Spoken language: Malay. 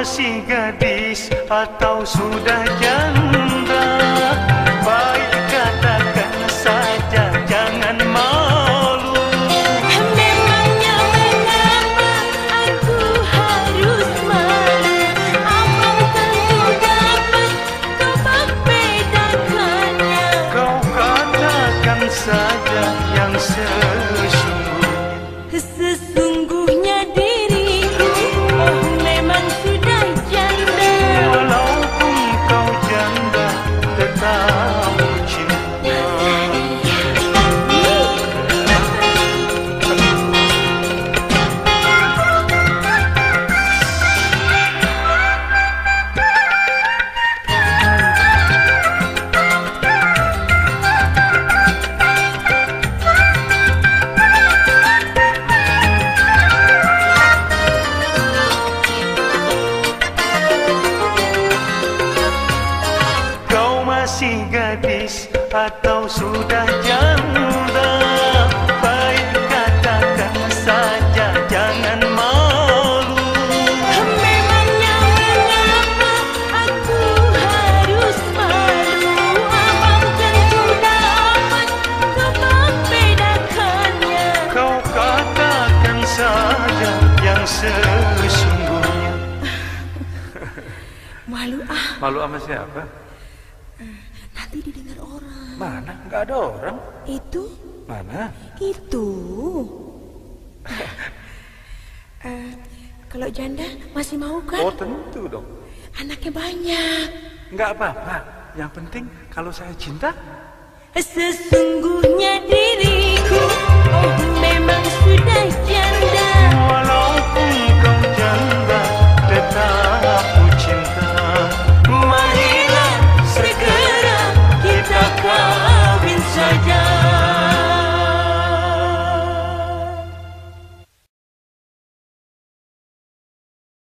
masih gadis atau sudah janda, baik katakan saja, jangan malu. Memangnya mengapa aku harus malu? Abang tentu dapat kau bedakannya. Kau katakan saja yang sesungguhnya. Sesungguhnya diriku, oh memang sudah janda. Walaupun kau janda, tetap cinta. Masih gadis atau sudah janda, baik katakan saja, jangan malu. Memangnya mengapa aku harus malu? Abang tentu dapat kau membedakannya. Kau katakan saja yang sesungguhnya. Malu ah. Malu sama siapa? Nanti didengar orang. Mana? Nggak ada orang. Itu? Mana? Itu. Kalau janda masih mau kan? Oh tentu dong. Anaknya banyak. Nggak apa-apa. Yang penting kalau saya cinta. Sesungguhnya diriku, oh memang sudah janda.